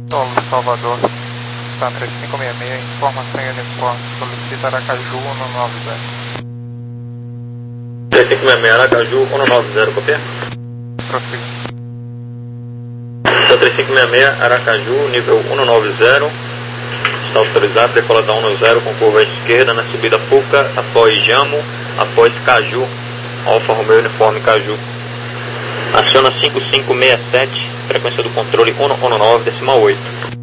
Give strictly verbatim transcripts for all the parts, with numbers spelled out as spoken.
Solo Salvador, Stan três cinco seis seis, informação em uniforme, solicita Aracaju cento e noventa. três cinco seis seis, Aracaju cento e noventa, copiar? Prossiga. Stan três cinco seis seis, Aracaju, nível cento e noventa, está autorizado, decolada dez com curva à esquerda na subida Puca, após Jamo, após Caju, Alfa Romeo Uniforme Caju. Aciona cinco cinco seis sete, frequência do controle cento e nove, decimal oito.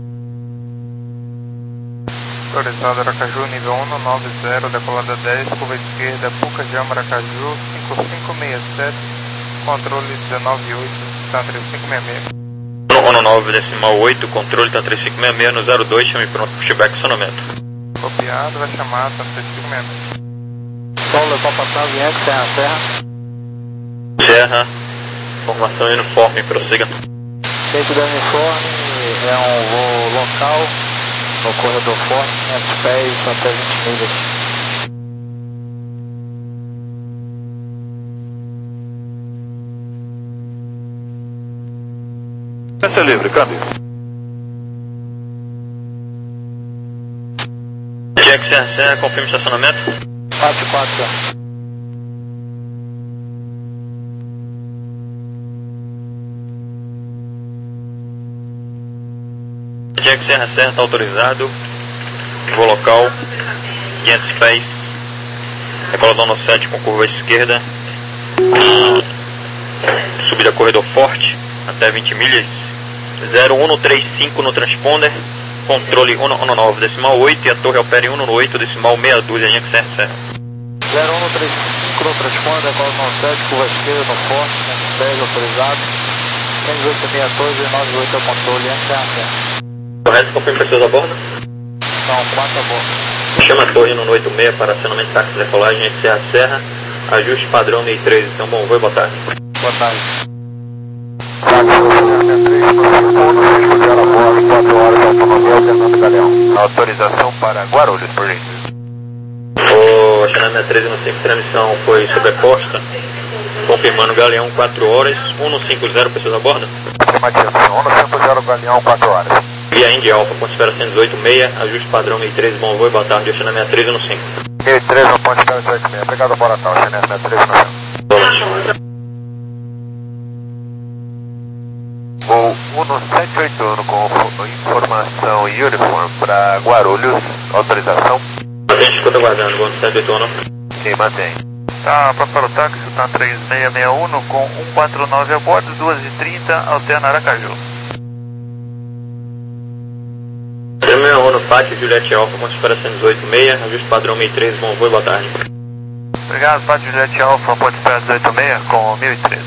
Autorizado Aracaju, nível cento e noventa, decolada dez, curva esquerda, Puca Jamo, Aracaju, cinco cinco seis sete, controle dezenove oito, Stan três cinco seis seis. cento e nove, decimal oito, controle Stan três cinco seis seis no zero dois, chame pronto, pushback, acionamento. Copiado, vai chamar Stan três cinco seis seis. Solo, Papatal, Yankee, Serra, Serra. Serra, formação uniforme, prossiga. Dentro do uniforme é um voo local, no corredor forte, quinhentos pés até vinte milhas. Pista livre, câmbio. Jack Serra Serra, confirme estacionamento. quatro quatro. Jack Serra Serra está autorizado. Voo local, quinhentos pés. Decolador no sete com curva à esquerda. Subida corredor forte, até vinte milhas. zero um três cinco no transponder. Controle cento e nove, decimal oito. E a torre opera em cento e oito, decimal meia dúzia, Jack Serra Serra. zero um três cinco no transponder, decolador no sete, curva esquerda no forte, quinhentos pés, autorizado. cento e oito meia torre, nove oito é o controle, Yankee, Serra, Serra. Correto, confirme pessoas a bordo. São quatro a bordo. Chama a torre no oito seis para acionamento de táxi de decolagem, Jack Serra Serra. Ajuste padrão mil e treze, então bom voo e boa tarde. Boa tarde. Autorização para Guarulhos, por gentileza. O Channel sessenta e três no cinco, transmissão foi sobreposta. Confirmando Galeão quatro horas, cento e cinquenta, pessoas a bordo. Afirmativo, cento e cinquenta, Galeão, quatro horas. Via Indy Alfa, ponto espera cento e dezoito seis, ajuste padrão mil e treze, bom voo e boa tarde, Channel sessenta e três no cinco. mil e treze no ponto espera dezoito seis, obrigado, boa tarde, Channel sessenta e três no cinco. Voo cento e setenta e oito com informação e uniforme para Guarulhos, autorização? Mantém, escuta aguardando, voo cento e oitenta e um. Sim, mantém. Tá, para o táxi, tá três seis seis um com cento e quarenta e nove a bordo, duas e trinta, alterna Aracaju. três seis um no Pátio, Juliette Alfa, ponto espera cento e dezoito seis, ajuste padrão mil e treze, bom voo e boa tarde. Obrigado, Pátio Juliette Alfa, ponto espera dezoito seis com mil e treze.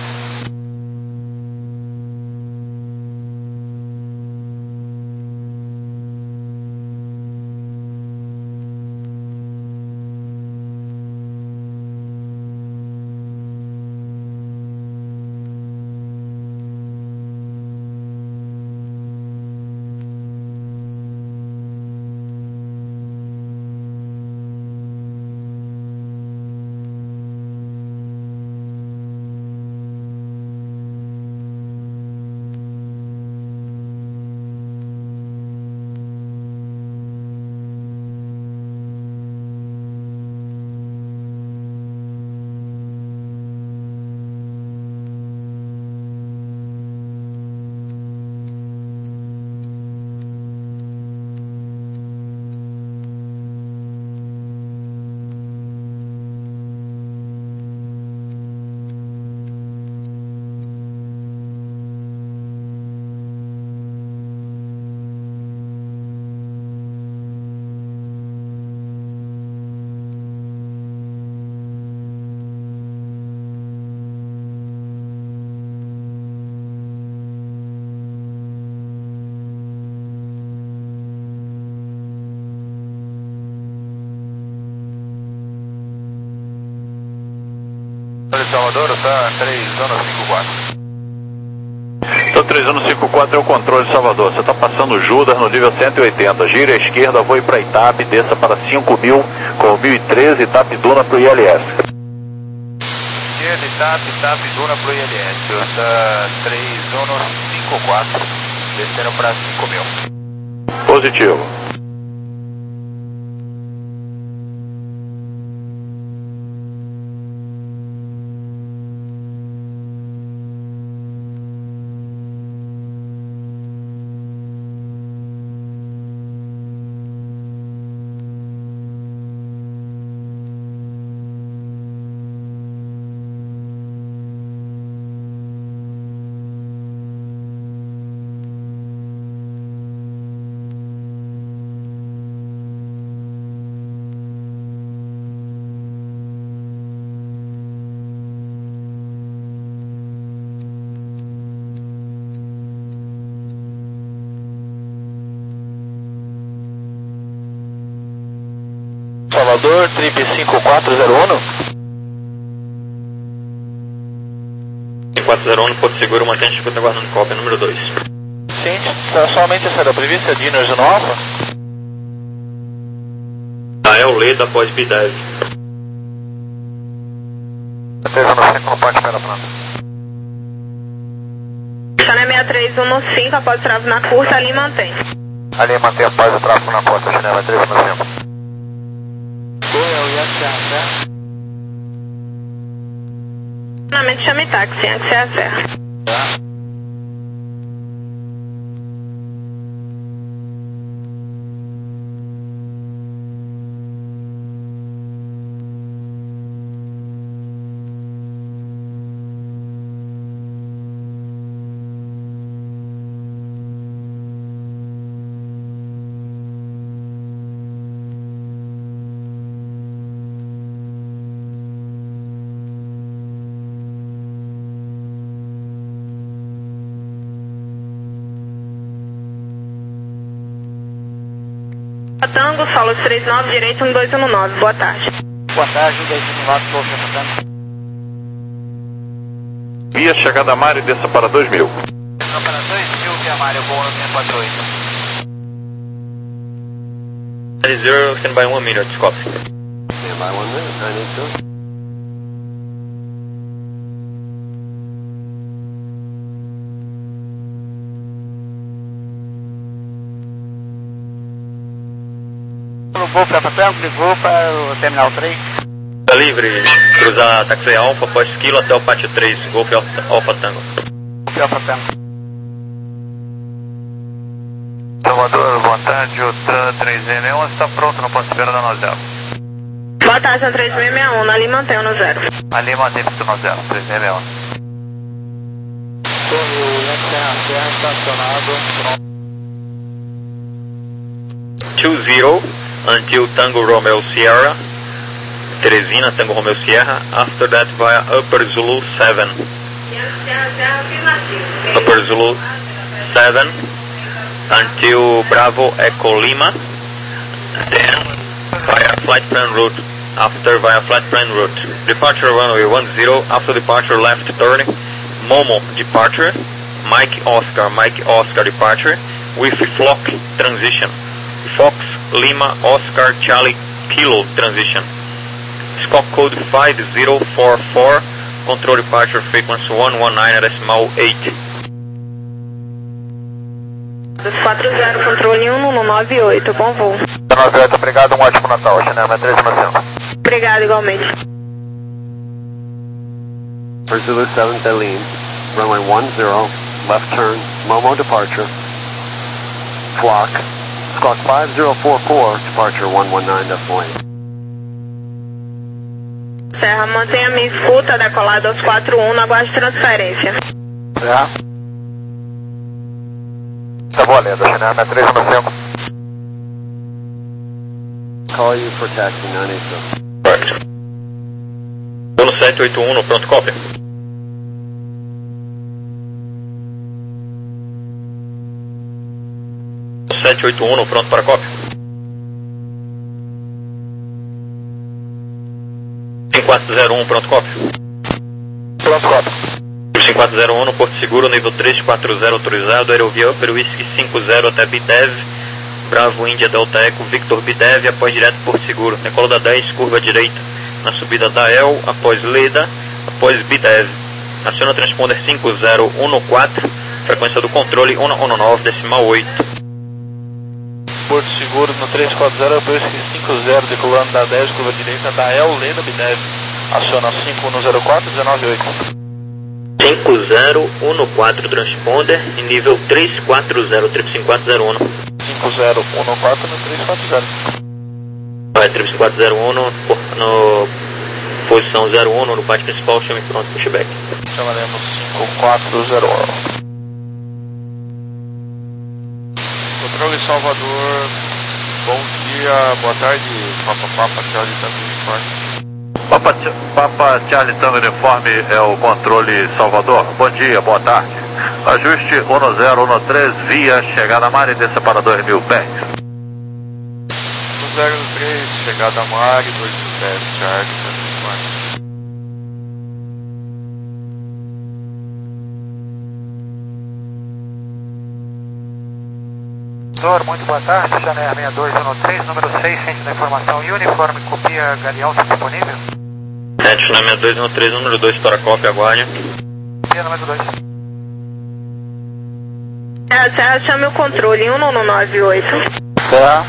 Salvador, tá três anos cinco quatro. Tô três anos cinco quatro é o controle de Salvador. Você tá passando Judas no nível cento e oitenta. Gire à esquerda, voe para Itap, desça para cinco mil com mil e treze, Itap Duna pro I L S. Esquerda, Itap, Itap Duna pro I L S. Tá três anos cinco quatro. descendo para cinco mil. Positivo. Salvador, trip cinco quatro zero um. cinco quatro zero um, Porto Seguro, mantém a escuta aguardando cópia, número dois. Sim, tá somente a saída prevista, Diners no Alfa. Rael Leda após B dez. três um cinco no ponte pela planta. Channel seis três um cinco, após o tráfego na curta, ali mantém. Ali mantém após o tráfego na costa, Channel três um cinco. Finalmente chame táxi, antes é a serra. Tango, solo três nove, direito um dois um nove, boa tarde. Boa tarde, um dois um nove, estou reportando. Via chegada a Mário, desça para dois mil. Desça para dois mil, via Mário, boa no seis quatro oito. zero, stand by one minute, copy. Stand by one minute, nine eight two. Vou para Patango, vou para o Terminal três. Tá livre, cruzar táxi Alfa após Kilo até o Pátio três, Golf Alfa Tango. Golf Alfa Tango. Salvador, boa tarde, o Tran três seis um está pronto no ponto de espera da Nozero. Boa tarde, a três seis seis um, ali mantém no zero. Ali mantém no zero, três seis seis um. Torre, o Lente Serra Serra estacionado. two zero until Tango Romeo Sierra, Teresina Tango Romeo Sierra, after that via Upper Zulu seven. Upper Zulu seven until Bravo Echo Lima, then via flight plan route, after via flight plan route. Departure runway one zero, after departure left turn, Momo departure, Mike Oscar, Mike Oscar departure, with Flock transition. Fox Lima Oscar Charlie Kilo transition. Scope code five zero four four, control departure frequency one one nine decimal eight. quatro zero, controle um no nove oito, bom voo. nove oito, obrigado, um ótimo Natal, Channel três um cinco. Obrigado, igualmente. For Zulu seven, Delene, runway one zero, left turn, Momo departure, Flock, Squawk five zero four four, departure one one nine decimal eight. Serra, mantenha minha escuta, decolado aos quatro um, aguarde transferência. Serra. Tá boa, lenda, Channel três um cinco. Call you for taxi nine eight two. Correct. Bolo sete oito um, pronto, cópia. sete oito um, pronto para cópia. cinco quatro zero um, pronto, cópia. Pronto, cópia. cinco quatro zero um, Porto Seguro, nível três quatro zero autorizado, Aerovia Upper Whisky cinco zero até Bidev, Bravo Índia Delta Eco, Victor Bidev, após direto Porto Seguro. Decola da dez, curva direita, na subida da El, após Leda, após Bidev. Aciona transponder cinco zero um quatro, frequência do controle um um nove, decimal oito. Porto Seguro no três quatro zero, dois cinco zero, decolando da dez, curva direita da El, Leda, Bidev. Aciona cinco um zero quatro, um nove oito. cinco zero um quatro transponder em nível três quatro zero, cinco cinco quatro zero um. cinco zero um quatro no três quatro zero. Vai, três cinco quatro zero um no, no posição zero um no bate principal, chame pronto, pushback. Chamaremos cinco quatro zero um. Controle Salvador, bom dia, boa tarde, Papa Papa Charlie Tango Uniforme. Papa, Papa Charlie Tango Uniforme é o controle Salvador. Bom dia, boa tarde. Ajuste um zero um três via chegada a mar e desça para dois mil pés. um zero um três, chegada a mar e dois mil pés, Charlie Tango Uniforme. Muito boa tarde, Chanel seis dois um três, número seis, centro da informação uniforme, copia Galeão, está disponível? É, Chanel seis dois um três, número dois para cópia, aguarde. Copia número dois. É, Serra, chame o controle, um um nove oito. Serra.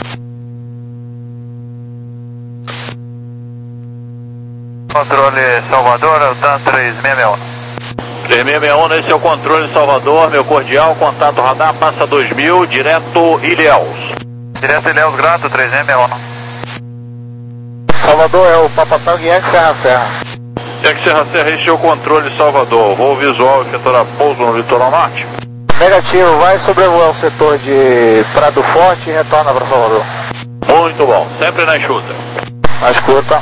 Controle Salvador, Altan três seis seis um. três seis seis um, esse é o controle Salvador, meu cordial, contato radar, passa dois mil, direto Ilhéus. Direto Ilhéus, grato, três seis seis um. Salvador é o Papatão e X Serra Serra. X Serra Serra, esse é o controle Salvador, voo visual efetuará pouso no litoral norte. Negativo, vai sobrevoar o setor de Prado Forte e retorna para Salvador. Muito bom, sempre na escuta. Na escuta.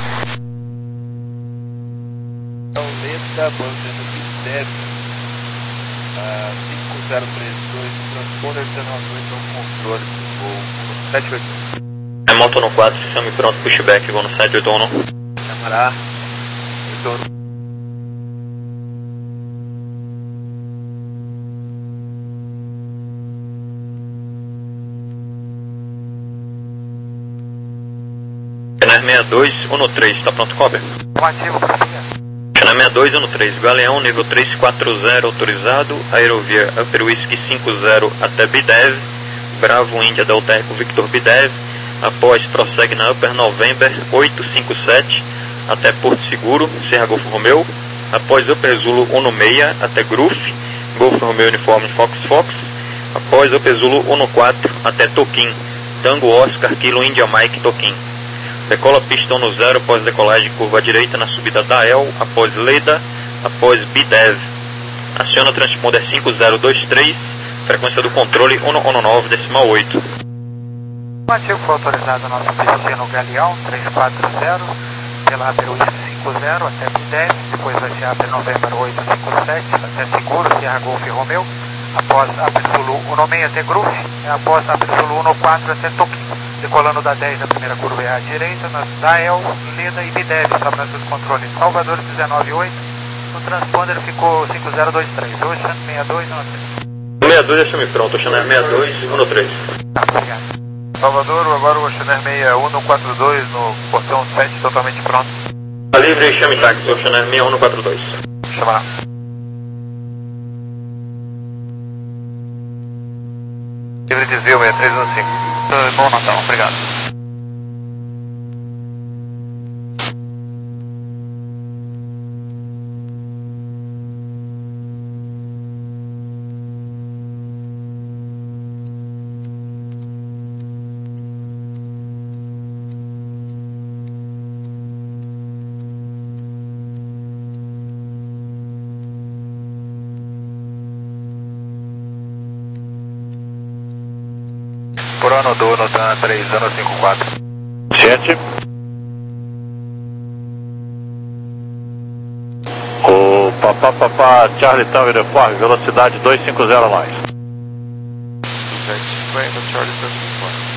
Leda, bandeira Bidev, cinco zero três dois, transponder dezenove oito é o controle do voo sete oito um. É moto no quatro, chame pronto, pushback, vou no sete oito um. Chamará, retorno. seis dois um três, está pronto, cobre? Ativo, copia. Channel seis dois um três, Galeão, nível três quatro zero autorizado, aerovia Upper Whisky cinco zero até Bidev, Bravo Índia Delta Eco Victor Bidev, após prossegue na Upper November oito cinco sete até Porto Seguro, Serra Golfo Romeu, após Upper Zulu um seis até Gruf, Golfo Romeu Uniforme Fox Fox, após Upper Zulu um quatro até Toquim, Tango Oscar Kilo India Mike Toquim. Decola pistão no zero após decolagem curva direita na subida da El, após Leda, após Bidev. Aciona transponder cinco zero dois três, frequência do controle um um nove, decimal oito. O ativo foi autorizado nosso destino Galeão três quatro zero, pela Aperuísca cinco zero até Bidev, depois vai ser Aper November oito cinco sete até Seguro, Serra Golf e Romeu, após Aper Zulu um seis até Gruf, e após Aper Zulu um quatro até Toquim. Decolando da dez, a primeira curva é à direita, da El, Leda e Bidev, estabelecendo o controle Salvador dezenove oito, o transponder ficou cinco zero dois três, Ocean seis dois um três. seis dois, deixa-me pronto, Ocean seis dois um três. Tá, obrigado. Salvador, agora o Ocean seis um quatro dois no portão sete, totalmente pronto. Tá livre, chame táxi, Ocean seis um quatro dois. Chamar. Livre desvio seis três um cinco. Bom Natal, obrigado. Por ano do Notan três zero cinco quatro. Gente. O Papá Papá Charlie Tango Uniforme, velocidade dois cinco zero mais. duzentos e cinquenta, Charlie Tango Uniforme.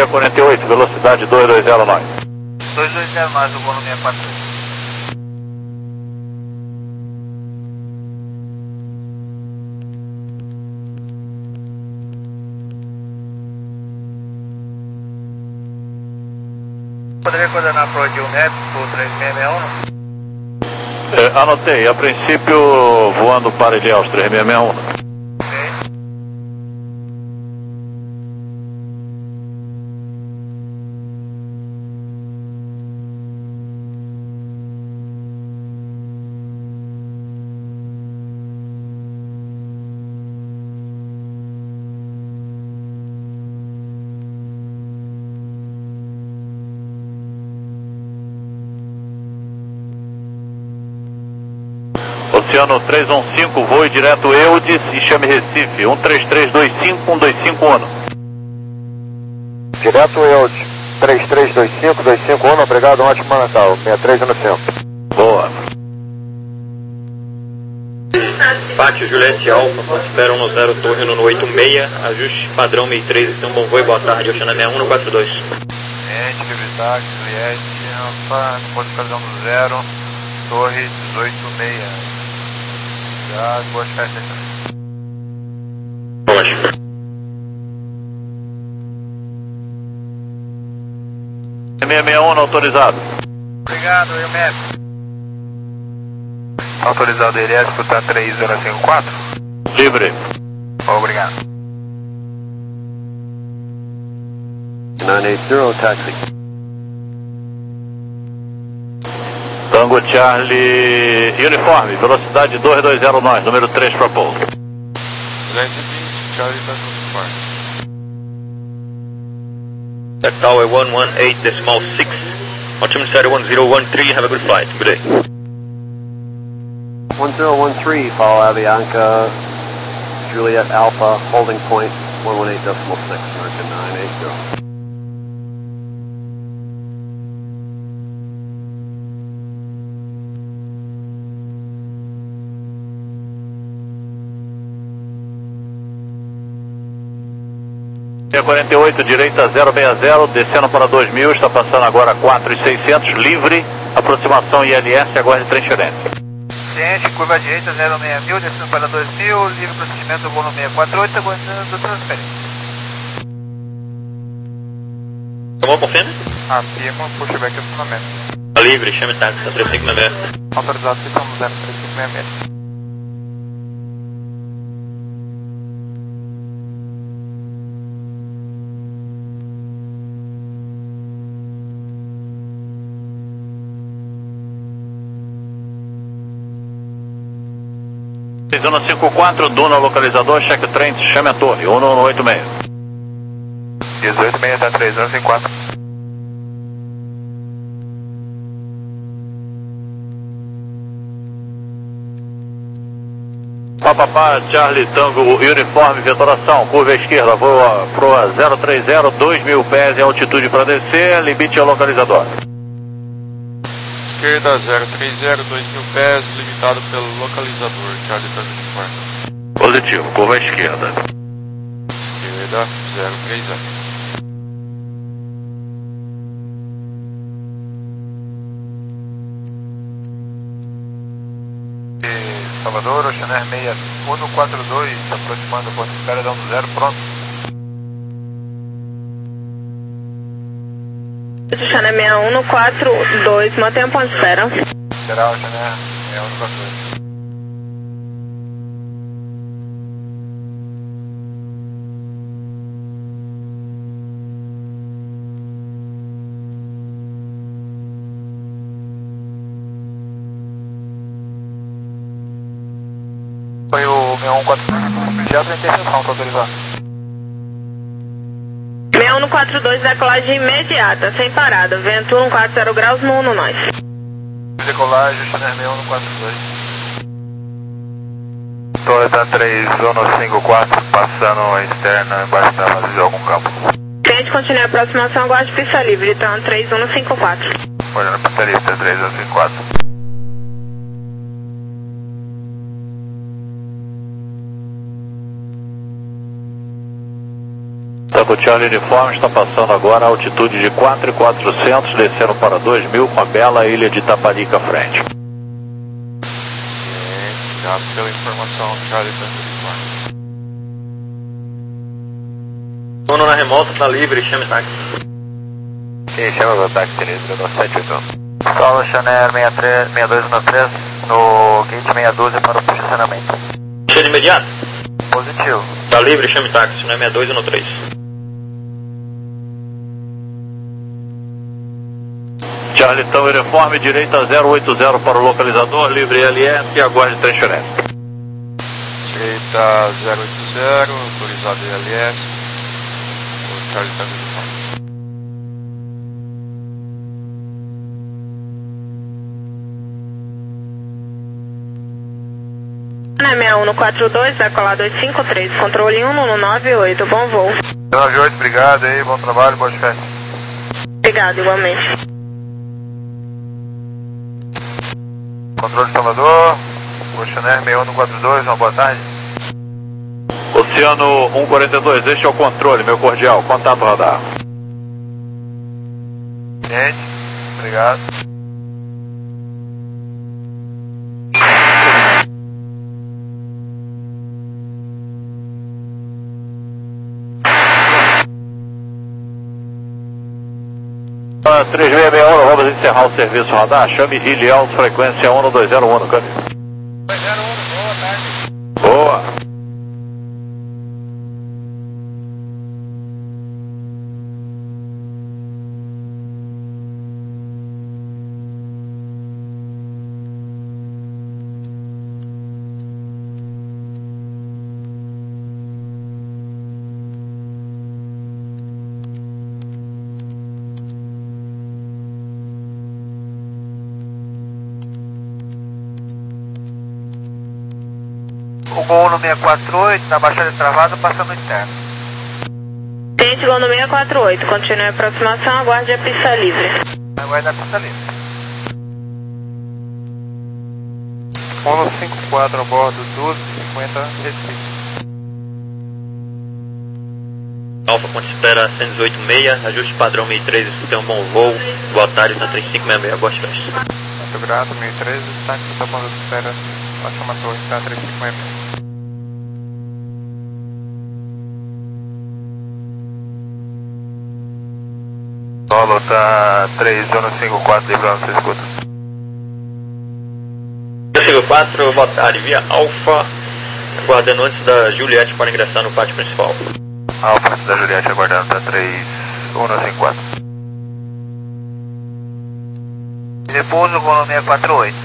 C quarenta e oito, velocidade dois dois zero nove. dois dois zero mais o voo no seis quatro três. Poderia coordenar para o de um metro, por três seis seis um? É, anotei, a princípio voando para Ilhéus, três seis seis um. Oceano três um cinco, voe direto Eudes e chame Recife, um três três dois cinco um dois cinco um. Direto Eudes, três três dois cinco dois cinco um, obrigado, um ótimo Natal, sessenta e três no centro. Boa. Pátio Juliette Alfa, espera um zero torre no oito seis, ajuste padrão seis três, então bom voo e boa tarde, Oceano seis um no quatro dois. Gente, livre táxi, Juliette Alfa, pode fazer um zero, torre dezoito seis. Obrigado, boas festas. Ótimo. seis seis um autorizado. Obrigado, eu mesmo. Autorizado ele é escutar três zero cinco quatro? Livre. Obrigado. nove oito zero, taxi. Tango Charlie, uniforme, velocidade dois dois zero nós, número três para pouso. duzentos e vinte, Charlie está no quarto. That tower one one eight decimal six, altimeter set one zero one three, have a good flight, good day. one zero one three, follow Avianca, Juliet Alpha, holding point one one eight decimal six, American nine eight zero. C quarenta e oito, direita zero seis zero, descendo para dois mil, está passando agora quatro mil e seiscentos, livre, aproximação I L S, aguarde transferência. Ciente, curva direita zero seis mil, descendo para dois mil, livre procedimento do voo no seis quatro oito, aguardando transferência. Tomou confirma? Afirma, pushback e acionamento. Tá livre, chame táxi, tá três cinco seis seis. Autorizado, ficamos zero três cinco seis seis. seis um cinco quatro, Duna localizador, check trem, chame a torre, um um oito seis. dezoito seis tá três zero cinco quatro. Papapá, Charlie Tango, uniforme, vetoração, curva esquerda, voa proa zero três zero, dois mil pés em altitude para descer, limite ao localizador. Esquerda zero três zero, dois mil pés, limitado pelo localizador, Charlie Tango de quarto. Positivo, curva esquerda. Esquerda zero três zero. Salvador, Oceaner seis um quatro dois, aproximando ponto de espera, dando zero, pronto. Oceaner seis um no quatro dois, mantenha ponto de espera. Será Oceaner seis um no quatro dois. Foi o seis um quatro dois, já tem intervenção, tá autorizado. seis um no quatro dois, decolagem imediata, sem parada, vento um quatro zero graus no um no nós. Decolagem, Oceaner seis um no quatro dois. Torre tá três um cinco quatro, passando a externa, embaixo da base de algum campo. Cliente continue a aproximação, aguarde pista livre, então três um cinco quatro. Olhando para a lista, três um cinco quatro. Tango Charlie Uniforme está passando agora a altitude de quatro mil e quatrocentos, descendo para dois mil com a bela ilha de Taparica à frente. Obrigado pela informação, Charlie Uniforme. Uno na remota, tá livre, chame táxi. Quem chama o táxi cilindro no sete oito um? Solo Chanel sessenta e três, sessenta e dois um três no gate meia dúzia para o posicionamento. Cheio de imediato? Positivo. Tá livre, chame táxi, não é sessenta e dois um três. Charlie Tango Uniforme, direita zero oito zero para o localizador, livre L S e aguarde transferência. Direita zero oito zero, autorizado L S. O Charlie Tango Uniforme. Na sessenta e um no quatro dois, decolar dois cinco três, controle um no nove oito, bom voo. nove oito, obrigado aí, bom trabalho, boa festa. Obrigado, igualmente. Controle de Salvador, Oceaner sessenta e um no quatro dois, uma boa tarde. Oceano um quarenta e dois, este é o controle, meu cordial, contato radar. Gente, obrigado. três seis seis um, vamos encerrar o serviço radar. Chame Hilly Alto, frequência um dois zero um no câmbio. dois zero um, boa tarde. Boa. O Gol no seiscentos e quarenta e oito, na baixada travada, passando interno. Cliente Gol no seiscentos e quarenta e oito, continue a aproximação, aguarde a pista livre. Aguarde a pista livre. Polo cinquenta e quatro a bordo, doze cinquenta, Recife. Alfa, ponte espera cento e dezoito seis, ajuste padrão mil e treze, tem um bom voo. Boa tarde, na três cinco seis seis, boas festas. Muito grato, mil e treze, destaque da banda de espera, Ótima Torre, tá três cinco seis seis. Solo tá três um cinco quatro, livrando, você escuta. três cinco quatro, boa tarde, via Alfa, aguardando antes da Juliette para ingressar no pátio principal. Alfa da Juliette aguardando, tá três um cinco quatro. Repouso, Gol no seiscentos e quarenta e oito.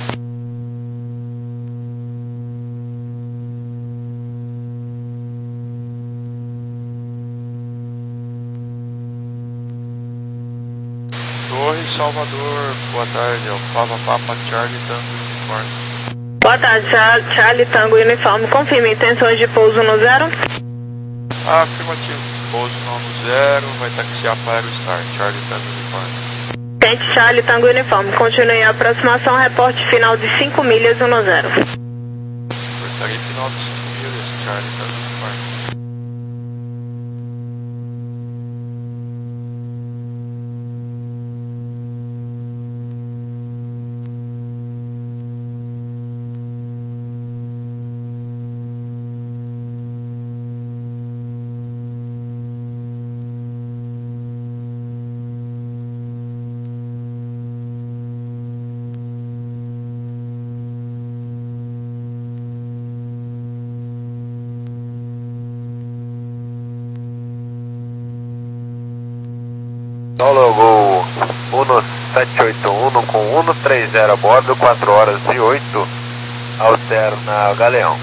Torre Salvador, boa tarde, Alfa Papa Charlie Tango Uniforme. Boa tarde, Charlie Tango Uniforme, confirme intenções de pouso no zero. Afirmativo, pouso no zero, vai taxiar para o Star, Charlie Tango Uniforme. Cliente Charlie Tango Uniforme, continue a aproximação, reporte final de cinco milhas um zero. Portaria final de cinco milhas, Charlie Tango Uniforme. Solo Gol um sete oito um com um três zero a bordo, quatro horas e oito, alterna Galeão.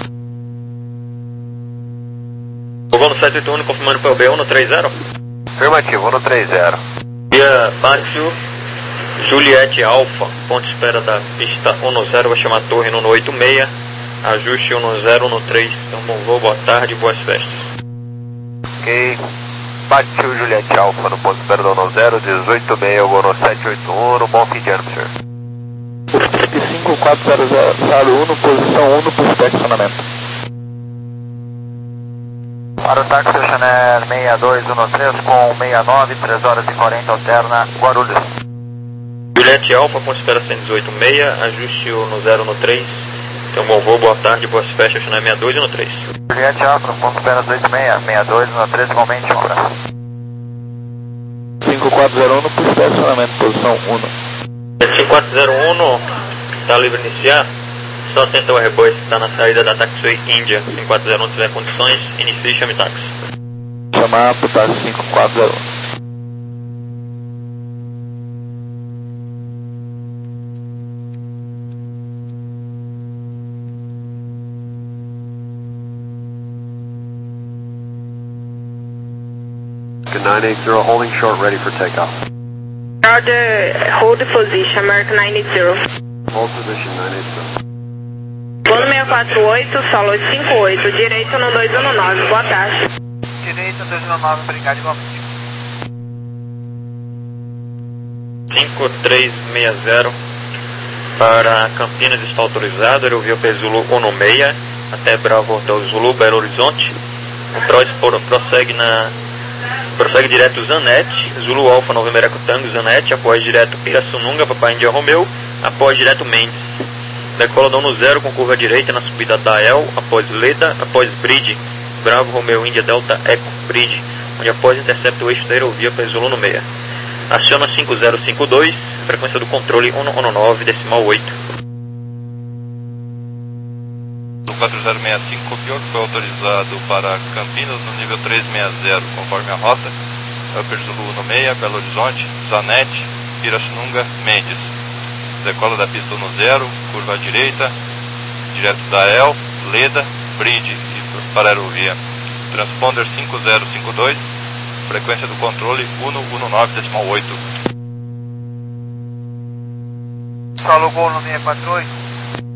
O voo no sete oito um, confirmando para o B um três zero. Afirmativo, um três zero. Via pátio, Juliette Alfa, ponte espera da pista um zero, vai chamar a torre no oito seis, ajuste um zero um três, então bom voo, boa tarde, boas festas. Ok. Pátio Juliette Alfa no ponto espera do zero, dezoito seis, eu vou no sete oito um, no bom fim de ano, senhor. cinco quatro zero zero um, posição um no posto de estacionamento. Para o táxi Channel seis dois um três com sessenta e nove, três horas e quarenta, alterna Guarulhos. Juliette Alfa, ponto espera cento e dezoito seis, ajuste no zero no três. Então, bom voo, boa tarde, boas festas, Channel sessenta e dois no três. Juliette Alfa, ponto espera dezoito seis, sessenta e dois no três, comente hora. cinco quatro zero um, por estacionamento, posição um. cinco quatro zero um, está livre iniciar. Só tenta o Airbus que está na saída da Taxiway Índia. cinco quatro zero um, se tiver condições, inicie e chame táxi. Chamar para o táxi cinco quatro zero um. nine eight zero, holding short, ready for takeoff. Roger, hold position, American nine eight zero. Hold position, nine eight zero. Plano seis quatro oito, solo cinco oito, direito no dois um nove, boa tarde. Direito dois um nove, obrigado igualmente. cinco três seis zero para Campinas está autorizado, aerovia P Zulu um seis até Bravo Hotel Zulu, Belo Horizonte. O Trois prossegue na Prossegue direto Zanetti, Zulu Alfa November Eco Tango, Zanetti, após direto Pirassununga, Papai India Romeu, após direto Mendes. Decola dono zero com curva direita na subida da El, após Leda, após Bridge, Bravo Romeu India Delta Eco Bridge, onde após intercepta o eixo da aerovia para Zulu no seis. Aciona cinco zero cinco dois, frequência do controle um um nove, decimal oito. quatro zero seis cinco copiou que foi autorizado para Campinas no nível trezentos e sessenta, conforme a rota. Upper Zulu no seis, Belo Horizonte, Zanetti, Pirassununga, Mendes. Decola da pista no zero, curva à direita, direto da El, Leda, Bridge e para a aerovia. Transponder cinco zero cinco dois, frequência do controle um um nove, decimal oito. Solo Gol no seis quatro oito.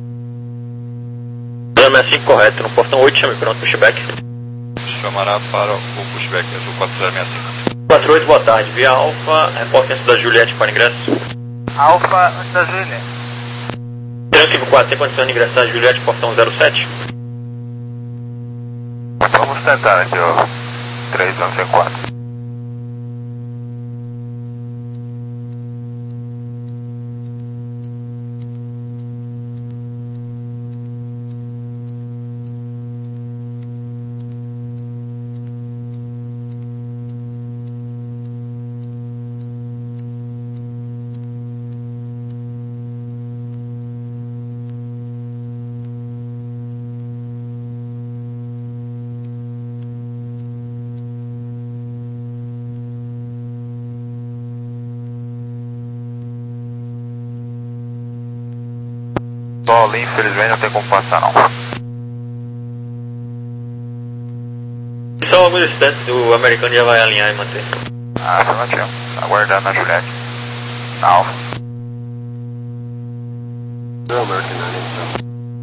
sessenta e cinco correto, no portão oito, chame pronto, pushback. Chamará para o pushback, azul quatro zero seis cinco. quatro oito, boa tarde, via Alfa, reportência da Juliette para ingresso. Alfa, antes da Juliette. três cinco quatro, tem condição de ingressar a Juliette, portão zero sete? Vamos tentar aqui, ó, três um cinco quatro. Solo, infelizmente não tem como passar não. Só alguns instantes, o americano já vai alinhar e manter. Ah, afirmativo. Aguardando a Juliette. Na Alfa. Zero American nine eight zero.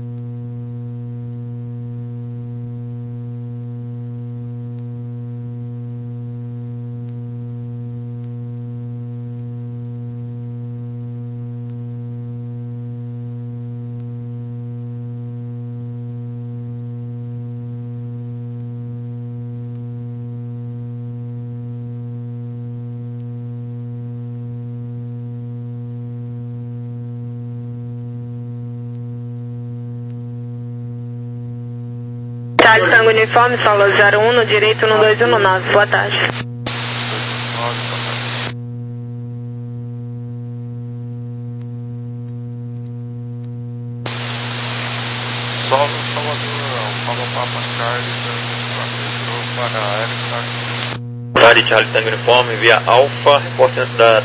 Charlie Tango Uniforme, solo zero um, no direito no dois um nove, boa tarde. Solo Salvador, Alfa Papa Charlie, para a Aerotaxi. Tarde, Charlie Tango Uniforme, via Alfa, reportência da